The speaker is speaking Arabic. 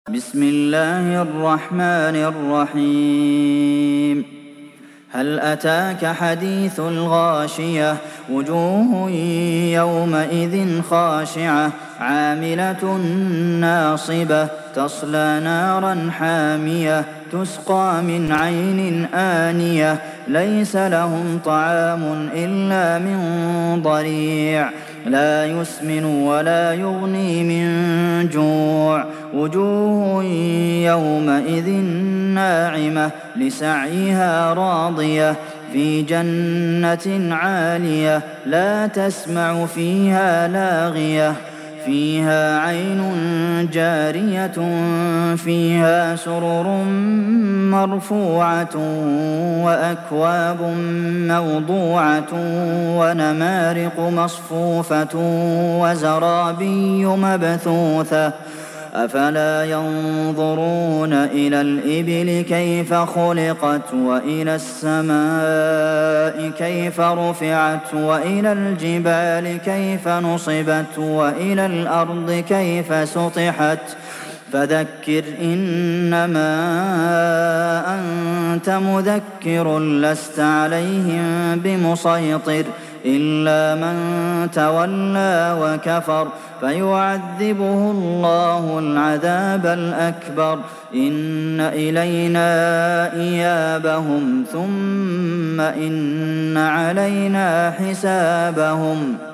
بسم الله الرحمن الرحيم هل أتاك حديث الغاشية وجوه يومئذ خاشعة عاملة ناصبة تصلى نارا حامية تسقى من عين آنية ليس لهم طعام إلا من ضريع لا يسمن ولا يغني من جوع وجوه يومئذ ناعمة لسعيها راضية في جنة عالية لا تسمع فيها لاغية فيها عين جارية فيها سرر مرفوعة وأكواب موضوعة ونمارق مصفوفة وزرابي مبثوثة أفلا ينظرون إلى الإبل كيف خلقت وإلى السماء كيف رفعت وإلى الجبال كيف نصبت وإلى الأرض كيف سطحت فذكر إنما أنت مذكر لست عليهم بمسيطر إلا من تولى وكفر فيعذبه الله العذاب الأكبر إن إلينا إيابهم ثم إن علينا حسابهم